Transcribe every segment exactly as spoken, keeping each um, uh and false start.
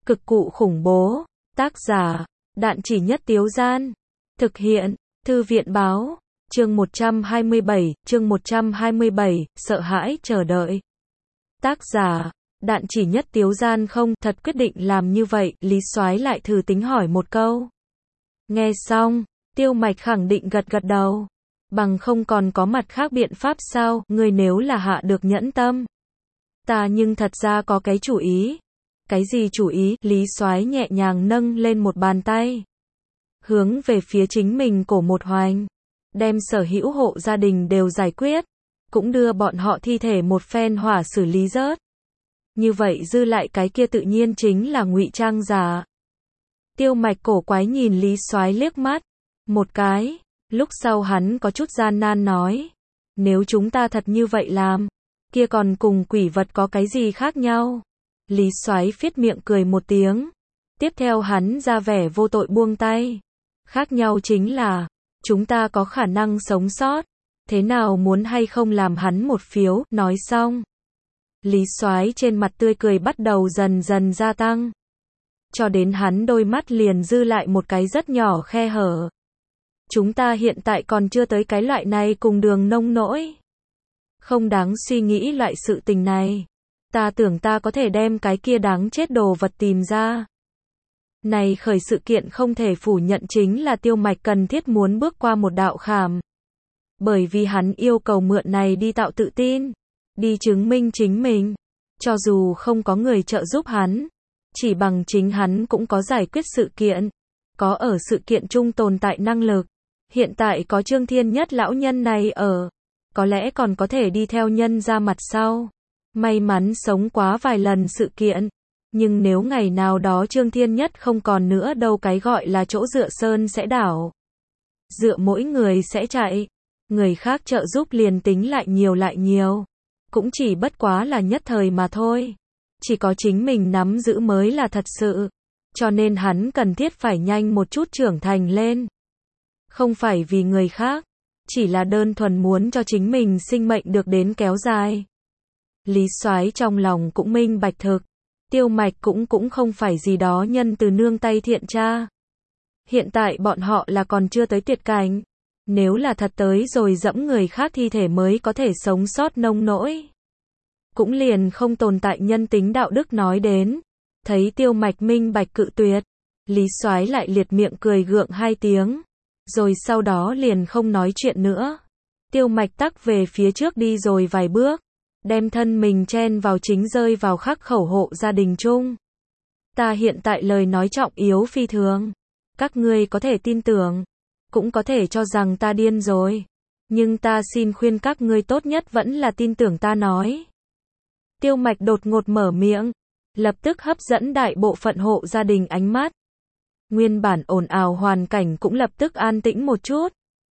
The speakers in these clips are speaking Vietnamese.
Cực cụ khủng bố. Tác giả, Đạn Chỉ Nhất Tiếu Gian. Thực hiện, Thư viện báo. Chương một trăm hai mươi bảy, chương một trăm hai mươi bảy, sợ hãi chờ đợi. Tác giả, Đạn Chỉ Nhất Tiếu Gian. Không, thật quyết định làm như vậy, Lý Soái lại thử tính hỏi một câu. Nghe xong, Tiêu Mạch khẳng định gật gật đầu. Bằng không còn có mặt khác biện pháp sao, ngươi nếu là hạ được nhẫn tâm. Ta nhưng thật ra có cái chủ ý. Cái gì chủ ý? Lý Soái nhẹ nhàng nâng lên một bàn tay, hướng về phía chính mình cổ một hoành, đem sở hữu hộ gia đình đều giải quyết, cũng đưa bọn họ thi thể một phen hỏa xử lý rớt. Như vậy dư lại cái kia tự nhiên chính là ngụy trang giả. Tiêu Mạch cổ quái nhìn Lý Soái liếc mắt một cái, lúc sau hắn có chút gian nan nói, nếu chúng ta thật như vậy làm, kia còn cùng quỷ vật có cái gì khác nhau? Lý Soái phết miệng cười một tiếng, tiếp theo hắn ra vẻ vô tội buông tay. Khác nhau chính là, chúng ta có khả năng sống sót, thế nào muốn hay không làm hắn một phiếu. Nói xong, Lý Soái trên mặt tươi cười bắt đầu dần dần gia tăng, cho đến hắn đôi mắt liền dư lại một cái rất nhỏ khe hở. Chúng ta hiện tại còn chưa tới cái loại này cùng đường nông nỗi. Không đáng suy nghĩ loại sự tình này. Ta tưởng ta có thể đem cái kia đáng chết đồ vật tìm ra. Này khởi sự kiện không thể phủ nhận chính là Tiêu Mạch cần thiết muốn bước qua một đạo khảm. Bởi vì hắn yêu cầu mượn này đi tạo tự tin, đi chứng minh chính mình. Cho dù không có người trợ giúp hắn, chỉ bằng chính hắn cũng có giải quyết sự kiện, có ở sự kiện chung tồn tại năng lực. Hiện tại có Trương Thiên Nhất lão nhân này ở, có lẽ còn có thể đi theo nhân ra mặt sau. May mắn sống quá vài lần sự kiện, nhưng nếu ngày nào đó Trương Thiên Nhất không còn nữa đâu, cái gọi là chỗ dựa sơn sẽ đảo. Dựa mỗi người sẽ chạy, người khác trợ giúp liền tính lại nhiều lại nhiều, cũng chỉ bất quá là nhất thời mà thôi. Chỉ có chính mình nắm giữ mới là thật sự, cho nên hắn cần thiết phải nhanh một chút trưởng thành lên. Không phải vì người khác, chỉ là đơn thuần muốn cho chính mình sinh mệnh được đến kéo dài. Lý Soái trong lòng cũng minh bạch thực, Tiêu Mạch cũng cũng không phải gì đó nhân từ nương tay thiện tra. Hiện tại bọn họ là còn chưa tới tuyệt cảnh, nếu là thật tới rồi dẫm người khác thi thể mới có thể sống sót nông nỗi, cũng liền không tồn tại nhân tính đạo đức nói đến. Thấy Tiêu Mạch minh bạch cự tuyệt, Lý Soái lại liệt miệng cười gượng hai tiếng, rồi sau đó liền không nói chuyện nữa. Tiêu Mạch tắc về phía trước đi rồi vài bước, đem thân mình chen vào chính rơi vào khắc khẩu hộ gia đình chung. Ta hiện tại lời nói trọng yếu phi thường, các ngươi có thể tin tưởng, cũng có thể cho rằng ta điên rồi, nhưng ta xin khuyên các ngươi tốt nhất vẫn là tin tưởng ta nói. Tiêu Mạch đột ngột mở miệng, lập tức hấp dẫn đại bộ phận hộ gia đình ánh mắt. Nguyên bản ồn ào hoàn cảnh cũng lập tức an tĩnh một chút.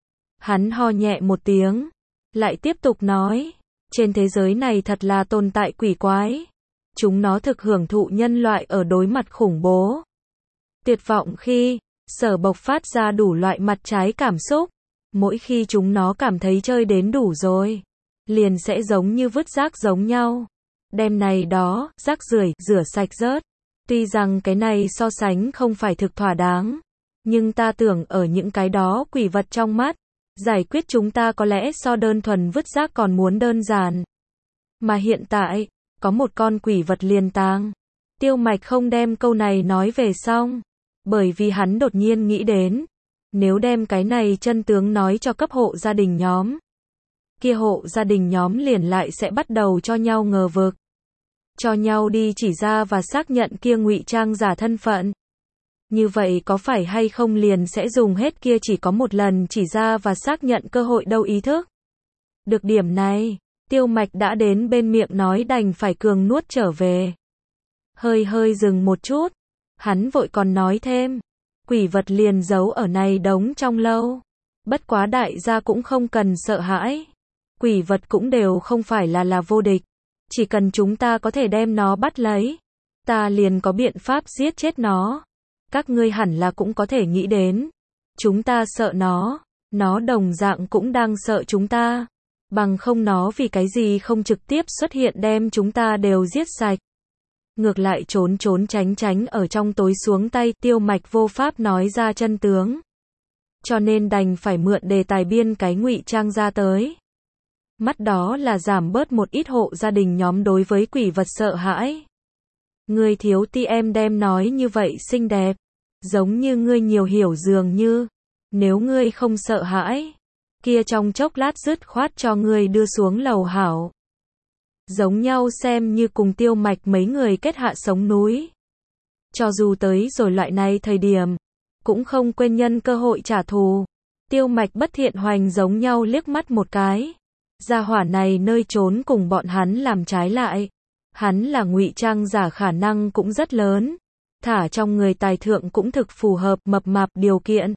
Hắn ho nhẹ một tiếng, lại tiếp tục nói, trên thế giới này thật là tồn tại quỷ quái. Chúng nó thực hưởng thụ nhân loại ở đối mặt khủng bố, tuyệt vọng khi, sở bộc phát ra đủ loại mặt trái cảm xúc. Mỗi khi chúng nó cảm thấy chơi đến đủ rồi, liền sẽ giống như vứt rác giống nhau, đem này đó, rác rưởi, rửa sạch rớt. Tuy rằng cái này so sánh không phải thực thỏa đáng, nhưng ta tưởng ở những cái đó quỷ vật trong mắt, giải quyết chúng ta có lẽ so đơn thuần vứt rác còn muốn đơn giản. Mà hiện tại, có một con quỷ vật liền tang. Tiêu Mạch không đem câu này nói về xong, bởi vì hắn đột nhiên nghĩ đến, nếu đem cái này chân tướng nói cho cấp hộ gia đình nhóm, kia hộ gia đình nhóm liền lại sẽ bắt đầu cho nhau ngờ vực, cho nhau đi chỉ ra và xác nhận kia ngụy trang giả thân phận. Như vậy có phải hay không liền sẽ dùng hết kia chỉ có một lần chỉ ra và xác nhận cơ hội đâu ý thức. Được điểm này, Tiêu Mạch đã đến bên miệng nói đành phải cường nuốt trở về. Hơi hơi dừng một chút, hắn vội còn nói thêm, quỷ vật liền giấu ở này đống trong lâu. Bất quá đại gia cũng không cần sợ hãi. Quỷ vật cũng đều không phải là là vô địch. Chỉ cần chúng ta có thể đem nó bắt lấy, ta liền có biện pháp giết chết nó. Các ngươi hẳn là cũng có thể nghĩ đến, chúng ta sợ nó, nó đồng dạng cũng đang sợ chúng ta. Bằng không nó vì cái gì không trực tiếp xuất hiện đem chúng ta đều giết sạch. ngược lại trốn trốn tránh tránh ở trong tối xuống tay, Tiêu Mạch vô pháp nói ra chân tướng. Cho nên đành phải mượn đề tài biên cái ngụy trang ra tới. Mắt đó là giảm bớt một ít hộ gia đình nhóm đối với quỷ vật sợ hãi. Ngươi thiếu ti em đem nói như vậy xinh đẹp, giống như ngươi nhiều hiểu dường như, nếu ngươi không sợ hãi, kia trong chốc lát dứt khoát cho ngươi đưa xuống lầu hảo. Giống nhau xem như cùng Tiêu Mạch mấy người kết hạ sống núi. Cho dù tới rồi loại này thời điểm, cũng không quên nhân cơ hội trả thù. Tiêu Mạch bất thiện hoành giống nhau liếc mắt một cái. Gia hỏa này nơi trốn cùng bọn hắn làm trái lại. Hắn là ngụy trang giả khả năng cũng rất lớn. Thả trong người tài thượng cũng thực phù hợp mập mạp điều kiện.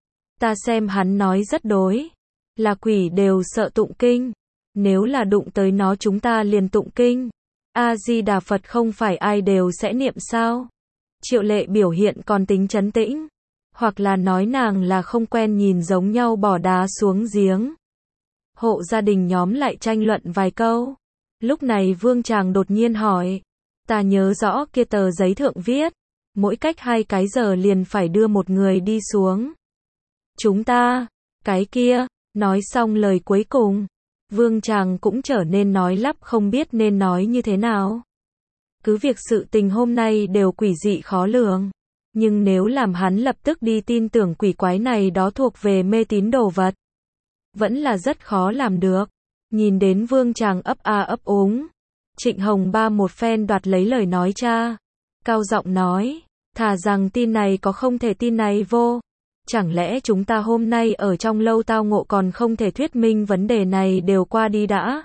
Ta xem hắn nói rất đối. Là quỷ đều sợ tụng kinh. Nếu là đụng tới nó chúng ta liền tụng kinh. A-di-đà Phật không phải ai đều sẽ niệm sao? Triệu Lệ biểu hiện còn tính trấn tĩnh. Hoặc là nói nàng là không quen nhìn giống nhau bỏ đá xuống giếng. Hộ gia đình nhóm lại tranh luận vài câu. Lúc này Vương Tràng đột nhiên hỏi. Ta nhớ rõ kia tờ giấy thượng viết. Mỗi cách hai cái giờ liền phải đưa một người đi xuống. Chúng ta, cái kia, nói xong lời cuối cùng. Vương Tràng cũng trở nên nói lắp không biết nên nói như thế nào. Cứ việc sự tình hôm nay đều quỷ dị khó lường. Nhưng nếu làm hắn lập tức đi tin tưởng quỷ quái này đó thuộc về mê tín đồ vật. Vẫn là rất khó làm được. Nhìn đến Vương Tràng ấp a ấp úng. Trịnh Hồng Ba một phen đoạt lấy lời nói cha. Cao giọng nói. Thà rằng tin này có không thể tin này vô. Chẳng lẽ chúng ta hôm nay ở trong lâu tao ngộ còn không thể thuyết minh vấn đề này đều qua đi đã?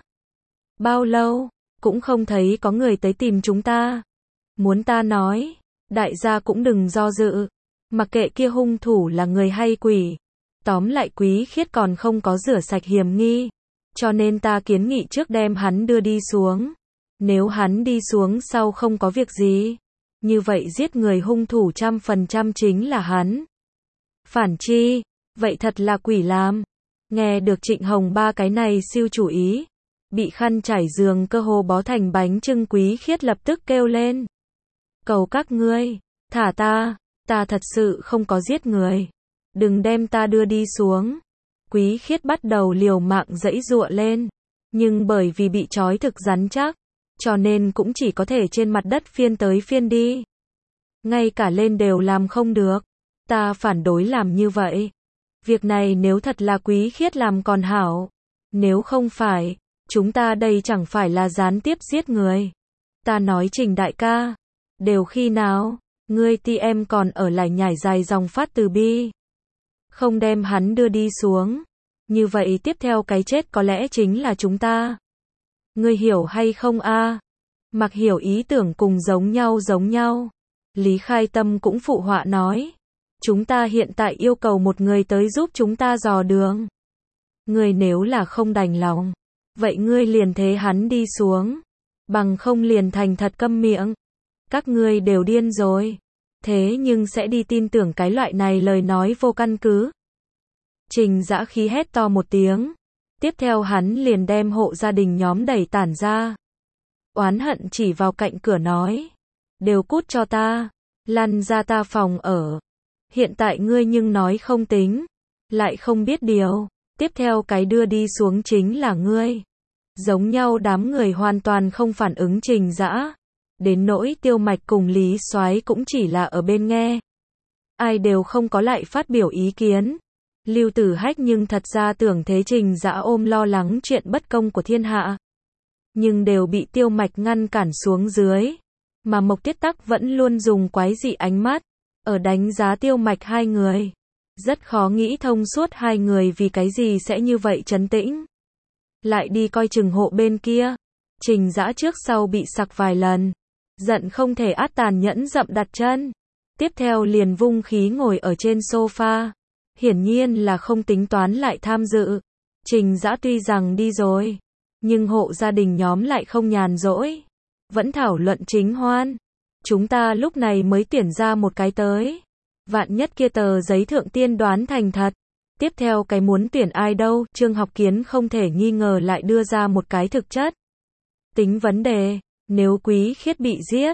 Bao lâu, cũng không thấy có người tới tìm chúng ta. Muốn ta nói, đại gia cũng đừng do dự. Mặc kệ kia hung thủ là người hay quỷ. Tóm lại Quý Khiết còn không có rửa sạch hiểm nghi. Cho nên ta kiến nghị trước đem hắn đưa đi xuống. Nếu hắn đi xuống sau không có việc gì. Như vậy giết người hung thủ trăm phần trăm chính là hắn. Phản chi, vậy thật là quỷ làm. Nghe được Trịnh Hồng Ba cái này siêu chủ ý. Bị khăn trải giường cơ hồ bó thành bánh trưng Quý Khiết lập tức kêu lên. Cầu các ngươi, thả ta, ta thật sự không có giết người. Đừng đem ta đưa đi xuống. Quý Khiết bắt đầu liều mạng giãy giụa lên. Nhưng bởi vì bị trói thực rắn chắc. Cho nên cũng chỉ có thể trên mặt đất phiên tới phiên đi. Ngay cả lên đều làm không được. Ta phản đối làm như vậy. Việc này nếu thật là Quý Khiết làm còn hảo. Nếu không phải, chúng ta đây chẳng phải là gián tiếp giết người. Ta nói Trình đại ca. Đều khi nào, ngươi ti em còn ở lại nhảy dài dòng phát từ bi. Không đem hắn đưa đi xuống. Như vậy tiếp theo cái chết có lẽ chính là chúng ta. Ngươi hiểu hay không a? Mặc hiểu ý tưởng cùng giống nhau giống nhau. Lý Khai Tâm cũng phụ họa nói. Chúng ta hiện tại yêu cầu một người tới giúp chúng ta dò đường. Ngươi nếu là không đành lòng. Vậy ngươi liền thế hắn đi xuống. Bằng không liền thành thật câm miệng. Các ngươi đều điên rồi. Thế nhưng sẽ đi tin tưởng cái loại này lời nói vô căn cứ. Trình Dã khí hét to một tiếng. Tiếp theo hắn liền đem hộ gia đình nhóm đẩy tản ra. Oán hận chỉ vào cạnh cửa nói. Đều cút cho ta. Lăn ra ta phòng ở. Hiện tại ngươi nhưng nói không tính. Lại không biết điều. Tiếp theo cái đưa đi xuống chính là ngươi. Giống nhau đám người hoàn toàn không phản ứng Trình Dã. Đến nỗi Tiêu Mạch cùng Lý Soái cũng chỉ là ở bên nghe. Ai đều không có lại phát biểu ý kiến. Lưu Tử Hách nhưng thật ra tưởng thế Trình Dã ôm lo lắng chuyện bất công của thiên hạ. Nhưng đều bị Tiêu Mạch ngăn cản xuống dưới. Mà Mộc Tiết Tắc vẫn luôn dùng quái dị ánh mắt. Ở đánh giá Tiêu Mạch hai người. Rất khó nghĩ thông suốt hai người vì cái gì sẽ như vậy trấn tĩnh. Lại đi coi chừng hộ bên kia. Trình Dã trước sau bị sặc vài lần. Giận không thể át tàn nhẫn dậm đặt chân. Tiếp theo liền vung khí ngồi ở trên sofa. Hiển nhiên là không tính toán lại tham dự. Trình Dã tuy rằng đi rồi. Nhưng hộ gia đình nhóm lại không nhàn rỗi. Vẫn thảo luận chính hoan. Chúng ta lúc này mới tuyển ra một cái tới. Vạn nhất kia tờ giấy thượng tiên đoán thành thật. Tiếp theo cái muốn tuyển ai đâu, Trương Học Kiến không thể nghi ngờ lại đưa ra một cái thực chất. Tính vấn đề, nếu Quý Khiết bị giết,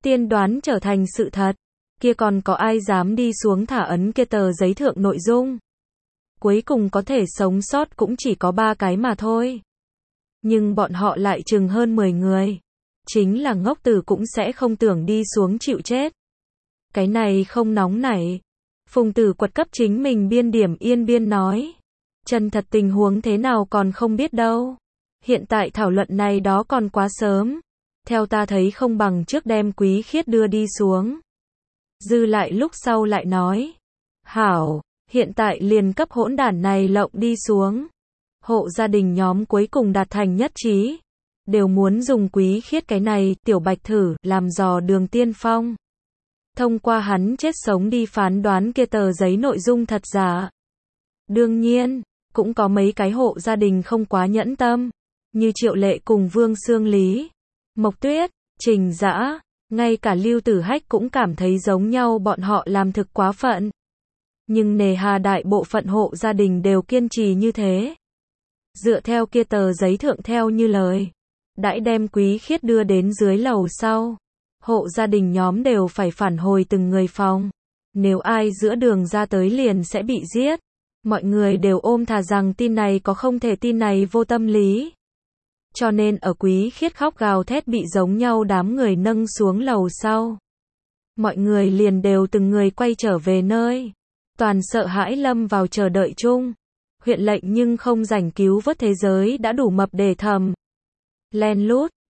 tiên đoán trở thành sự thật, kia còn có ai dám đi xuống thả ấn kia tờ giấy thượng nội dung. Cuối cùng có thể sống sót cũng chỉ có ba cái mà thôi. Nhưng bọn họ lại chừng hơn mười người. Chính là ngốc tử cũng sẽ không tưởng đi xuống chịu chết. Cái này không nóng nảy. Phùng Tử Quật cấp chính mình biên điểm yên biên nói. Chân thật tình huống thế nào còn không biết đâu. Hiện tại thảo luận này đó còn quá sớm. Theo ta thấy không bằng trước đem Quý Khiết đưa đi xuống. Dư lại lúc sau lại nói. Hảo, hiện tại liền cấp hỗn đản này lộng đi xuống. Hộ gia đình nhóm cuối cùng đạt thành nhất trí. Đều muốn dùng Quý Khiết cái này, tiểu bạch thử, làm dò đường tiên phong. Thông qua hắn chết sống đi phán đoán kia tờ giấy nội dung thật giả. Đương nhiên, cũng có mấy cái hộ gia đình không quá nhẫn tâm. Như Triệu Lệ cùng Vương Sương Lý, Mộc Tuyết, Trình Dã, ngay cả Lưu Tử Hách cũng cảm thấy giống nhau bọn họ làm thực quá phận. Nhưng nề hà đại bộ phận hộ gia đình đều kiên trì như thế. Dựa theo kia tờ giấy thượng theo như lời. Đãi đem Quý Khiết đưa đến dưới lầu sau. Hộ gia đình nhóm đều phải phản hồi từng người phòng. Nếu ai giữa đường ra tới liền sẽ bị giết. Mọi người đều ôm thà rằng tin này có không thể tin này vô tâm lý. Cho nên ở Quý Khiết khóc gào thét bị giống nhau đám người nâng xuống lầu sau. Mọi người liền đều từng người quay trở về nơi. Toàn sợ hãi lâm vào chờ đợi chung. Huyện lệnh nhưng không rảnh cứu vớt thế giới đã đủ mập để thầm. Len lút,